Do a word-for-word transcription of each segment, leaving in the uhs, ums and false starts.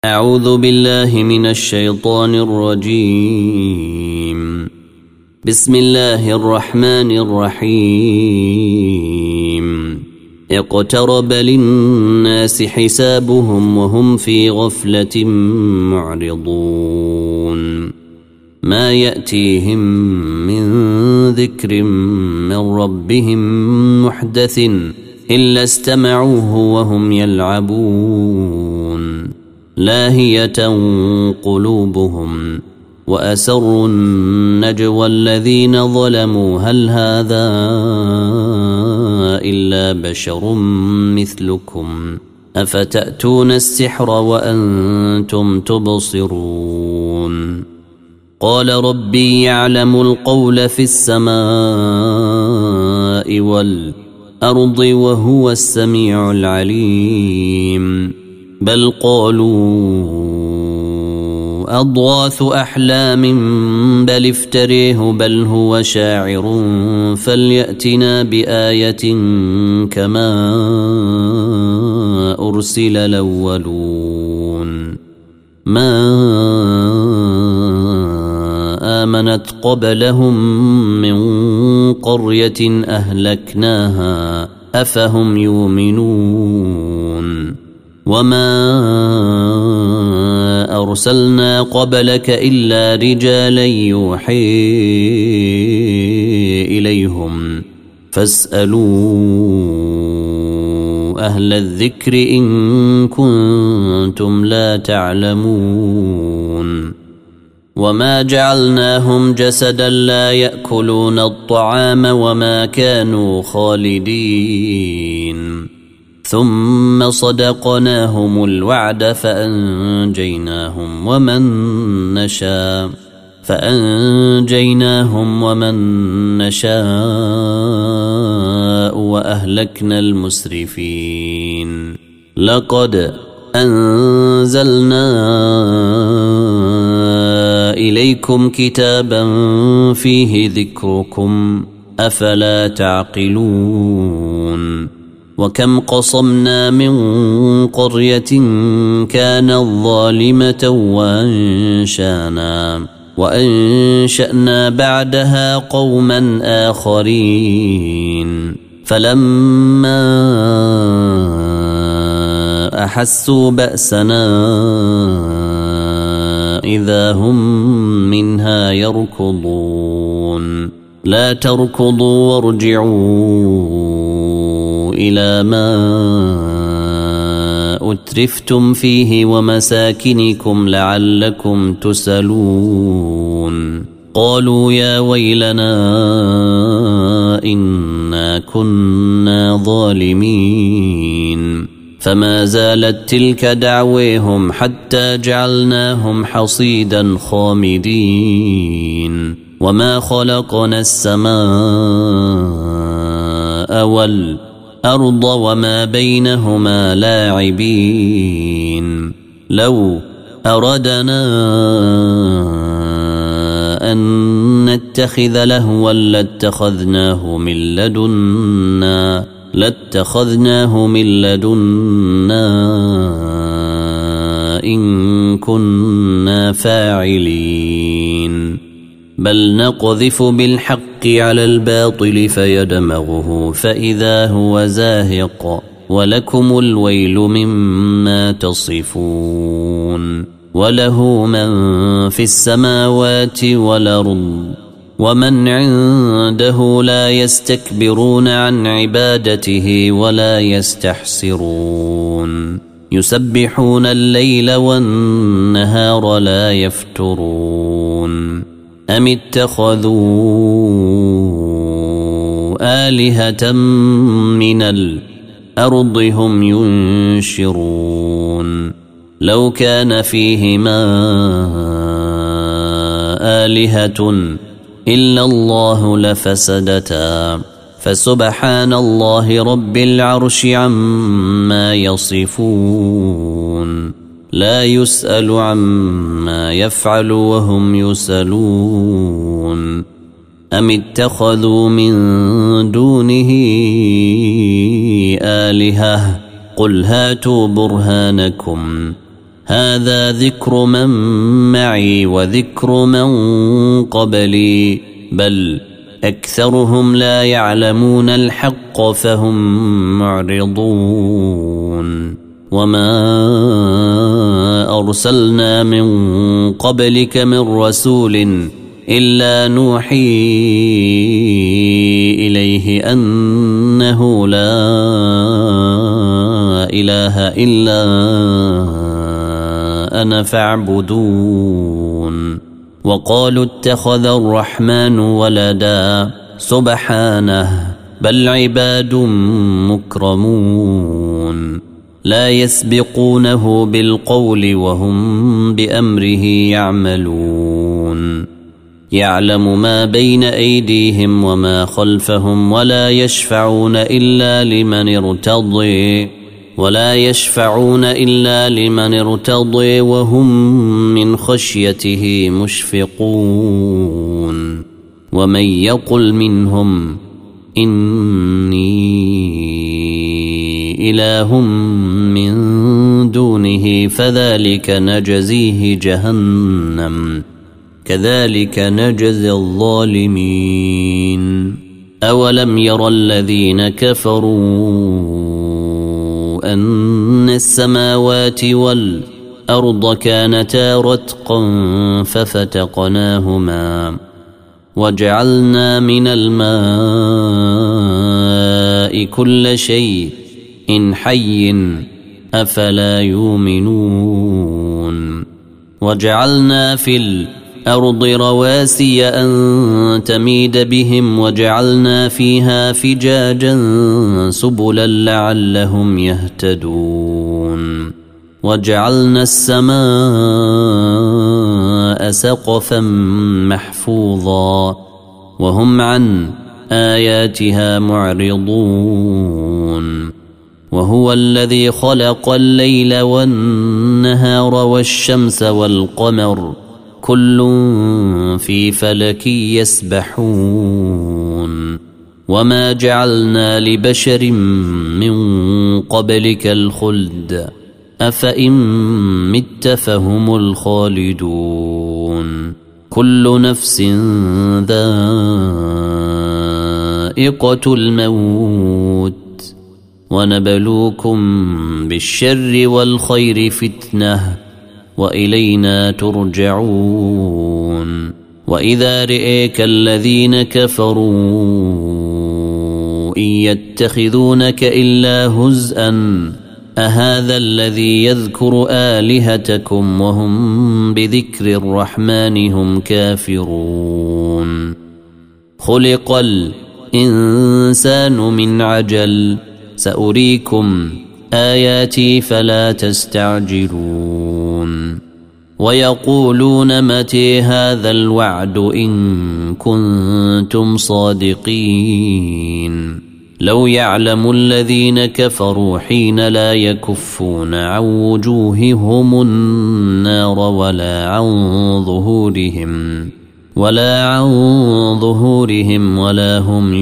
أعوذ بالله من الشيطان الرجيم. بسم الله الرحمن الرحيم. اقترب للناس حسابهم وهم في غفلة معرضون. ما يأتيهم من ذكر من ربهم محدث إلا استمعوه وهم يلعبون. لاهية قلوبهم وأسروا النجوى الذين ظلموا هل هذا إلا بشر مثلكم أفتأتون السحر وأنتم تبصرون. قال ربي يعلم القول في السماء والأرض وهو السميع العليم. بل قالوا أضغاث أحلام بل افتريه بل هو شاعر فليأتنا بآية كما أرسل الأولون. ما آمنت قبلهم من قرية أهلكناها أفهم يؤمنون. وما أرسلنا قبلك إلا رجالا يوحي إليهم فاسألوا أهل الذكر إن كنتم لا تعلمون. وما جعلناهم جسدا لا يأكلون الطعام وما كانوا خالدين. ثم صدقناهم الوعد فأنجيناهم ومن نشاء فأنجيناهم ومن نشاء وأهلكنا المسرفين. لقد أنزلنا إليكم كتابا فيه ذكركم أفلا تعقلون. وكم قصمنا من قرية كانت ظالمة وأنشأنا وأنشأنا بعدها قوما آخرين فلما أحسوا بأسنا إذا هم منها يركضون. لا تركضوا وارجعوا إلى ما أترفتم فيه ومساكنكم لعلكم تسألون. قالوا يا ويلنا إنا كنا ظالمين. فما زالت تلك دعويهم حتى جعلناهم حصيدا خامدين. وما خلقنا السماء والأرض وما بينهما لاعبين. لو أردنا أن نتخذ لهوا لاتخذناه من لدنا لاتخذناه من لدنا إن كنا فاعلين. بل نقذف بالحق على الباطل فيدمغه فإذا هو زاهق ولكم الويل مما تصفون. وله من في السماوات والأرض ومن عنده لا يستكبرون عن عبادته ولا يستحسرون. يسبحون الليل والنهار لا يفترون. أم اتخذوا آلهة من الأرض هم ينشرون. لو كان فيهما آلهة إلا الله لفسدتا فسبحان الله رب العرش عما يصفون. لا يسأل عما يفعل وهم يسألون. أم اتخذوا من دونه آلهة قل هاتوا برهانكم هذا ذكر من معي وذكر من قبلي بل أكثرهم لا يعلمون الحق فهم معرضون وما أرسلنا من قبلك من رسول إلا نوحي إليه أنه لا إله إلا أنا فاعبدون وقالوا اتخذ الرحمن ولدا سبحانه بل عباد مكرمون لا يسبقونه بالقول وهم بأمره يعملون يعلم ما بين أيديهم وما خلفهم ولا يشفعون إلا لمن ارتضي ولا يشفعون إلا لمن ارتضي وهم من خشيته مشفقون ومن يقل منهم إني إله من دونه فذلك نجزيه جهنم كذلك نجزي الظالمين أولم يرى الذين كفروا أن السماوات والأرض كانتا رتقا ففتقناهما وجعلنا من الماء كل شيء إن حي أفلا يؤمنون وجعلنا في الأرض رواسي أن تميد بهم وجعلنا فيها فجاجا سبلا لعلهم يهتدون وجعلنا السماء سقفا محفوظا وهم عن آياتها معرضون وهو الذي خلق الليل والنهار والشمس والقمر كل في فلك يسبحون وما جعلنا لبشر من قبلك الخلد أفإن مت فهم الخالدون كل نفس ذائقة الموت ونبلوكم بالشر والخير فتنة وإلينا ترجعون وإذا رئيك الذين كفروا إن يتخذونك إلا هزءا أهذا الذي يذكر آلهتكم وهم بذكر الرحمن هم كافرون خلق الإنسان من عجل سأريكم آياتي فلا تستعجلون ويقولون متى هذا الوعد إن كنتم صادقين لو يعلم الذين كفروا حين لا يكفون عن وجوههم النار ولا عن ظهورهم ولا عن ظهورهم ولا هم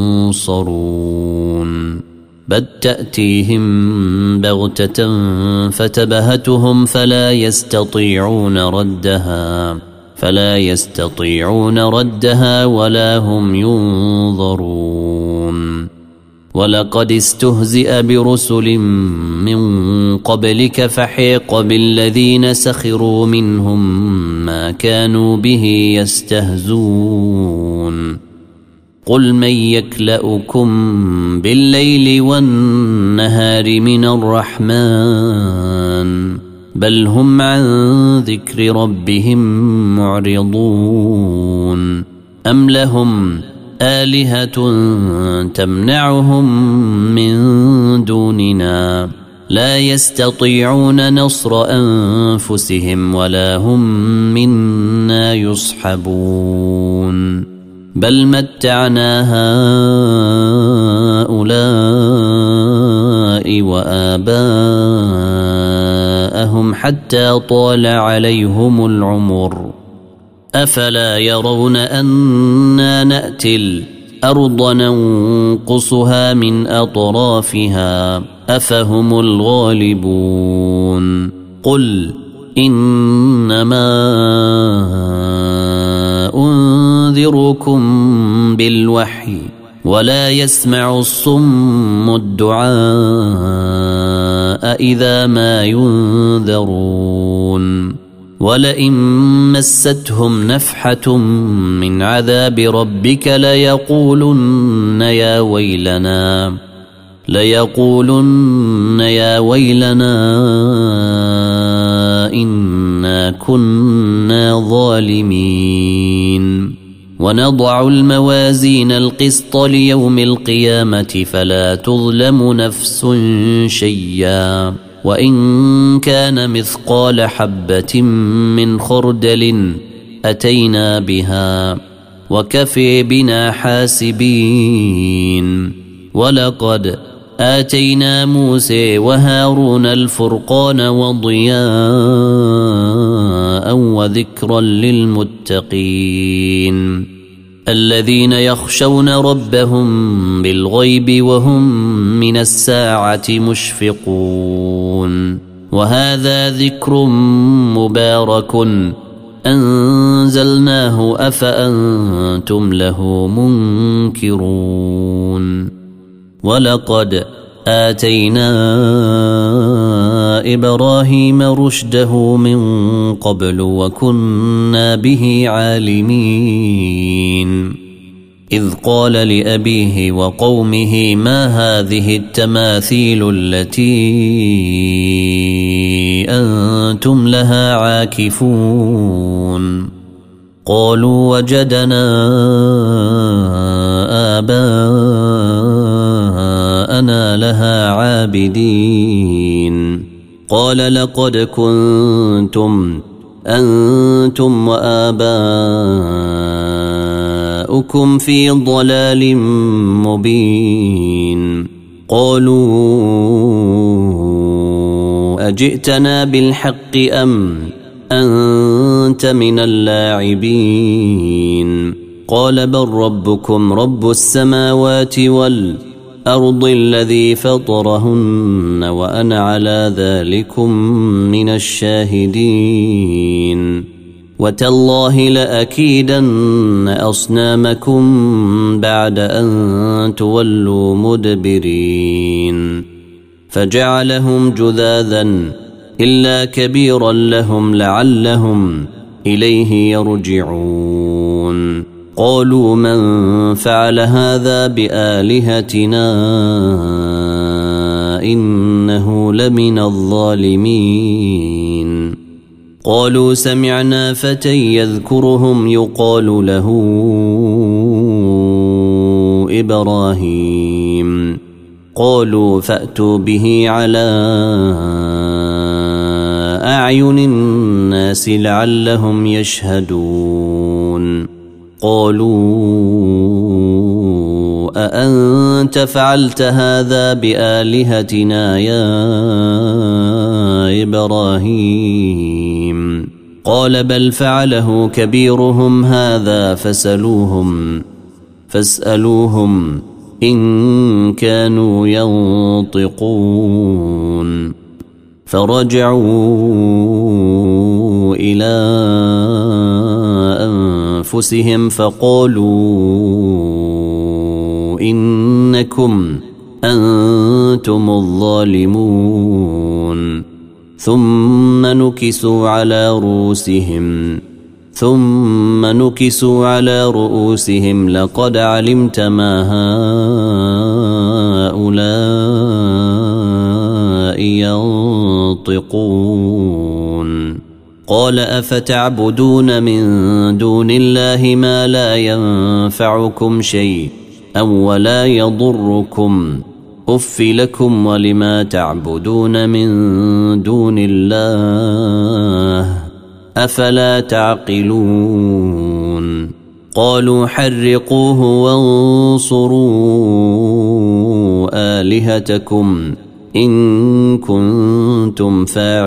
ينصرون بل تأتيهم بغتة فتبهتهم فلا يستطيعون ردها فلا يستطيعون ردها ولا هم ينظرون ولقد استهزئ برسل من قبلك فحيق بالذين سخروا منهم ما كانوا به يستهزون قل من يكلؤكم بالليل والنهار من الرحمن بل هم عن ذكر ربهم معرضون أم لهم آلهة تمنعهم من دوننا لا يستطيعون نصر أنفسهم ولا هم منا يصحبون بل متعنا هؤلاء وآباءهم حتى طال عليهم العمر أفلا يرون أنا نأتي الأرض ننقصها من أطرافها أفهم الغالبون قل إنما أنذركم بالوحي ولا يسمع الصم الدعاء إذا ما ينذرون ولئن مستهم نفحة من عذاب ربك ليقولن يا ويلنا ليقولن يا ويلنا إنا كنا ظالمين ونضع الموازين القسط ليوم القيامة فلا تظلم نفس شيئا وإن كان مثقال حبة من خردل أتينا بها وكفي بنا حاسبين ولقد آتينا موسى وهارون الفرقان وضياء وذكرا للمتقين الذين يخشون ربهم بالغيب وهم من الساعة مشفقون وهذا ذكر مبارك أنزلناه أفأنتم له منكرون ولقد آتينا إبراهيم رشده من قبل وكنا به عالمين إذ قال لأبيه وقومه ما هذه التماثيل التي أنتم لها عاكفون قالوا وجدنا آباءنا لها عابدين قال لقد كنتم أنتم وآباؤكم في ضلال مبين قالوا أجئتنا بالحق أم أنت من اللاعبين قال بل ربكم رب السماوات والأرض الذي فطرهن وأنا على ذلكم من الشاهدين وتالله لأكيدن أصنامكم بعد أن تولوا مدبرين فجعلهم جذاذا إلا كبيرا لهم لعلهم إليه يرجعون قالوا من فعل هذا بآلهتنا إنه لمن الظالمين قالوا سمعنا فتى يذكرهم يقال له إبراهيم قالوا فأتوا به على أعين الناس لعلهم يشهدون قالوا أأنت فعلت هذا بآلهتنا يا إبراهيم قال بل فعله كبيرهم هذا فسألوهم فاسألوهم إن كانوا ينطقون فرجعوا إلى أنفسهم فقالوا إنكم أنتم الظالمون ثم نكسوا على رؤوسهم ثم نكسوا على رؤوسهم لقد علمت ما هؤلاء ينطقون قال أفتعبدون من دون الله ما لا ينفعكم شيء أو ولا يضركم أف لكم ولما تعبدون من دون الله أفلا تعقلون قالوا حرقوه وانصروا آلهتكم إن كنتم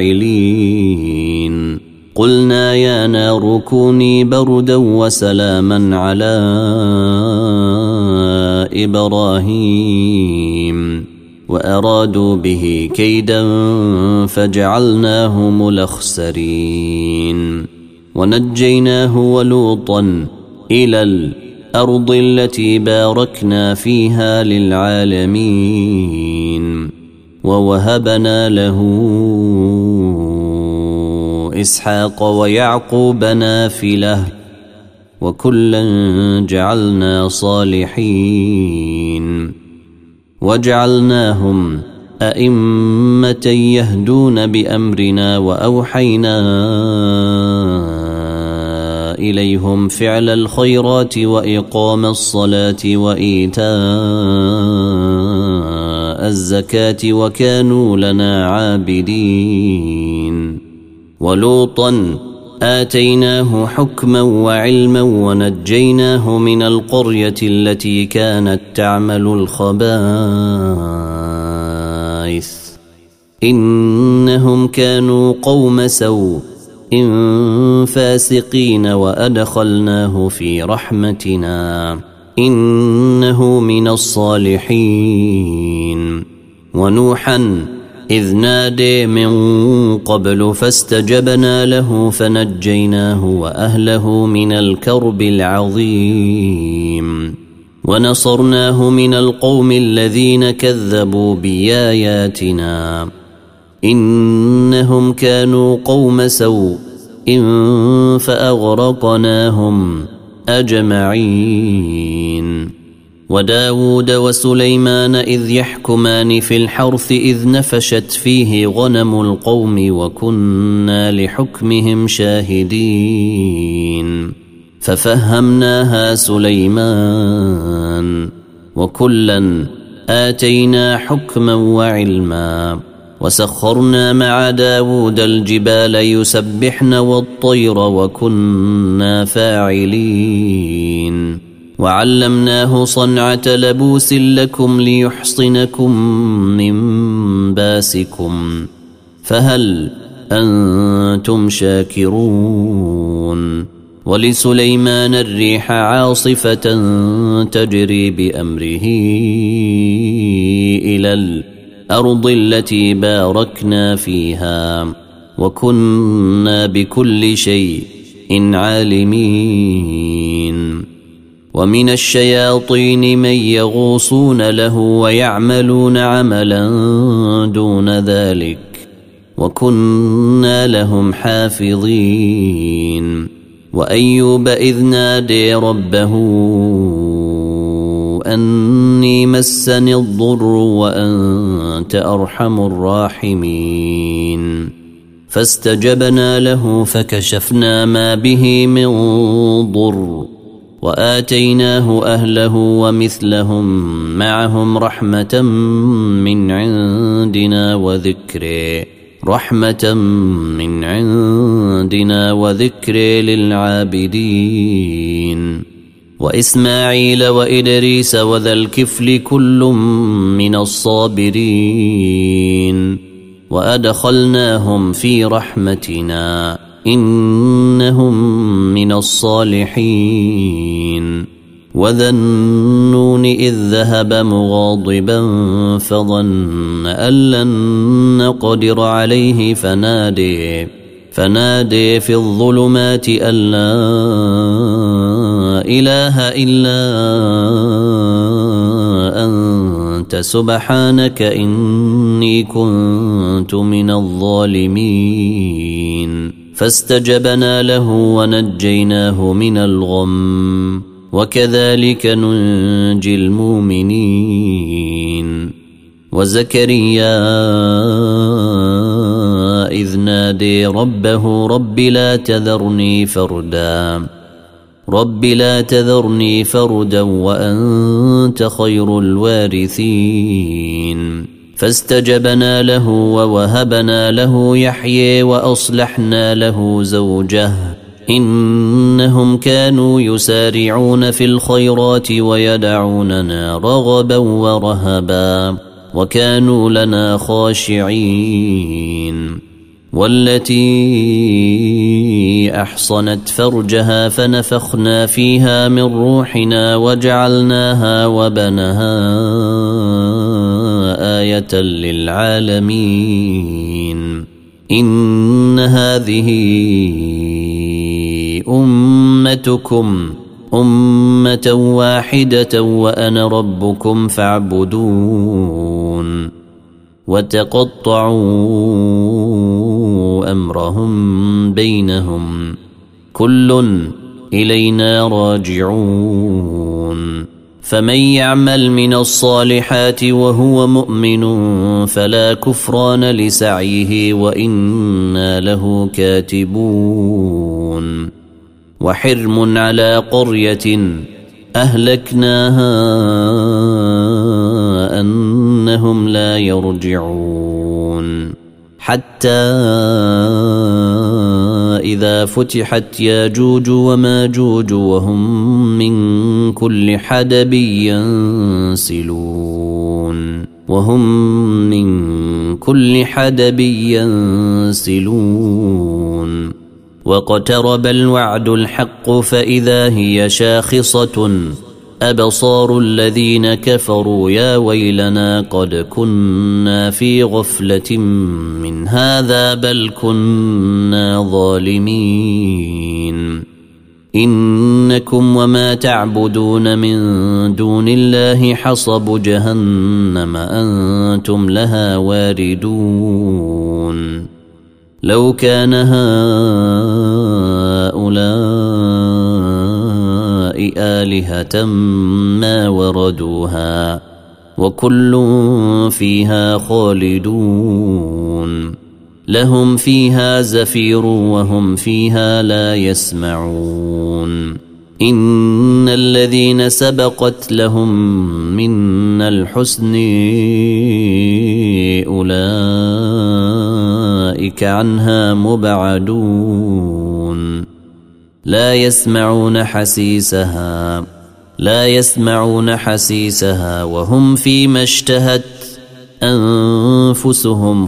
فاعلين قلنا يا نار كوني بردا وسلاما على إبراهيم وأرادوا به كيدا فجعلناهم الأخسرين ونجيناه ولوطا إلى الأرض التي باركنا فيها للعالمين ووهبنا له إسحاق ويعقوب نافلة وكلا جعلنا صالحين وجعلناهم أئمة يهدون بأمرنا وأوحينا إليهم فعل الخيرات وإقام الصلاة وإيتاء الزكاة وكانوا لنا عابدين ولوطا آتيناه حكما وعلما ونجيناه من القرية التي كانت تعمل الخبائث إنهم كانوا قوم سوء فاسقين وأدخلناه في رحمتنا إنه من الصالحين ونوحا إذ نادي من قبل فاستجبنا له فنجيناه وأهله من الكرب العظيم ونصرناه من القوم الذين كذبوا بآياتنا إنهم كانوا قوم سوء فأغرقناهم أجمعين وداود وسليمان إذ يحكمان في الحرث إذ نفشت فيه غنم القوم وكنا لحكمهم شاهدين ففهمناها سليمان وكلا آتينا حكما وعلما وسخرنا مع داود الجبال يسبحن والطير وكنا فاعلين وعلمناه صنعة لبوس لكم ليحصنكم من باسكم فهل أنتم شاكرون ولسليمان الريح عاصفة تجري بأمره إلى الأرض التي باركنا فيها وكنا بكل شيء عالمين ومن الشياطين من يغوصون له ويعملون عملا دون ذلك وكنا لهم حافظين وأيوب إذ نادي ربه أني مسني الضر وأنت أرحم الراحمين فاستجبنا له فكشفنا ما به من ضر وآتيناه أهله ومثلهم معهم رحمة من عندنا وذكر رحمة من عندنا وذكر للعابدين وإسماعيل وإدريس وذا الكفل كل من الصابرين وأدخلناهم في رحمتنا إنهم من الصالحين وذا النون إذ ذهب مغاضبا فظن أن لن نقدر عليه فنادي فنادي في الظلمات أن لا إله إلا أنت سبحانك إني كنت من الظالمين فاستجبنا له ونجيناه من الغم وكذلك ننجي المؤمنين وزكريا إذ نادي ربه رب لا تذرني فردا رب لا تذرني فردا وأنت خير الوارثين فاستجبنا له ووهبنا له يحيى وأصلحنا له زوجه إنهم كانوا يسارعون في الخيرات ويدعوننا رغبا ورهبا وكانوا لنا خاشعين والتي أحصنت فرجها فنفخنا فيها من روحنا وجعلناها وبنها آية للعالمين إن هذه أمتكم أمة واحدة وأنا ربكم فاعبدون وتقطعوا أمرهم بينهم كل إلينا راجعون فمن يعمل من الصالحات وهو مؤمن فلا كفران لسعيه وإنا له كاتبون وحرم على قرية أهلكناها أنهم لا يرجعون حتى إذا فتحت ياجوج وماجوج وهم من كل حدب ينسلون وهم من كل حدب ينسلون واقترب الوعد الحق فإذا هي شاخصة أبصار الذين كفروا يا ويلنا قد كنا في غفلة من هذا بل كنا ظالمين إنكم وما تعبدون من دون الله حصب جهنم أنتم لها واردون لو كان هؤلاء آلهة ما وردوها وكل فيها خالدون لهم فيها زفير وهم فيها لا يسمعون إن الذين سبقت لهم منا الحسن أولئك عنها مبعدون لا يسمعون حسيسها لا يسمعون حسيسها وهم فيما اشتهت أنفسهم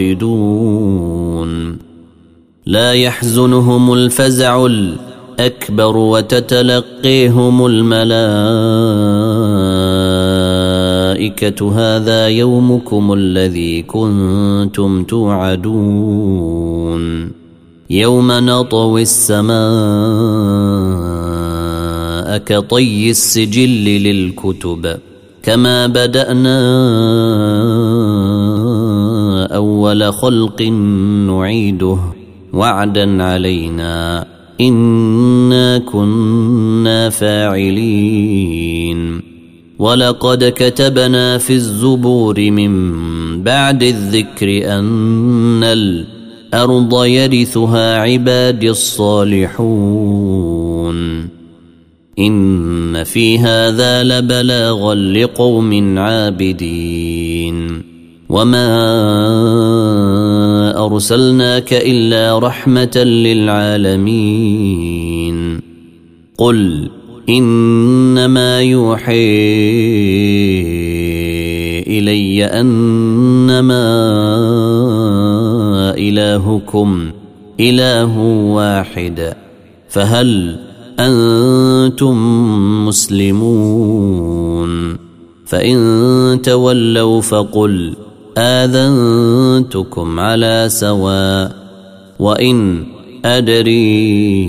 خالدون لا يحزنهم الفزع الأكبر وتتلقيهم الملائكة هذا يومكم الذي كنتم توعدون يوم نطوي السماء كطي السجل للكتب كما بدأنا أول خلق نعيده وعدا علينا إنا كنا فاعلين ولقد كتبنا في الزبور من بعد الذكر أن الأرض يرثها عبادي الصالحون إن في هذا لبلاغا لقوم عابدين وما أرسلناك إلا رحمة للعالمين قل إنما يوحي إلي أنما إلهكم إله واحد فهل أنتم مسلمون فإن تولوا فقل آذنتكم على سواء وإن أدري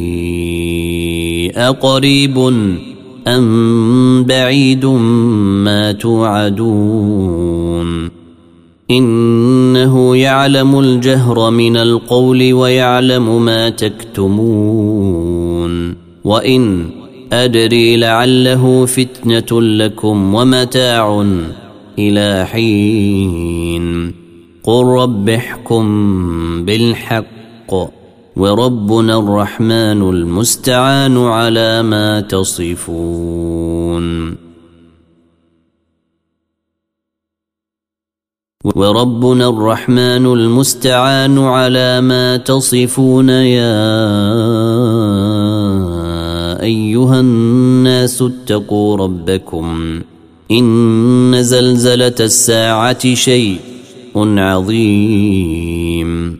أقريب أم بعيد ما توعدون إنه يعلم الجهر من القول ويعلم ما تكتمون وإن أدري لعله فتنة لكم ومتاع إلى حين قل رب احكم بالحق وربنا الرحمن المستعان على ما تصفون وربنا الرحمن المستعان على ما تصفون يا أيها الناس اتقوا ربكم إن زلزلة الساعة شيء عظيم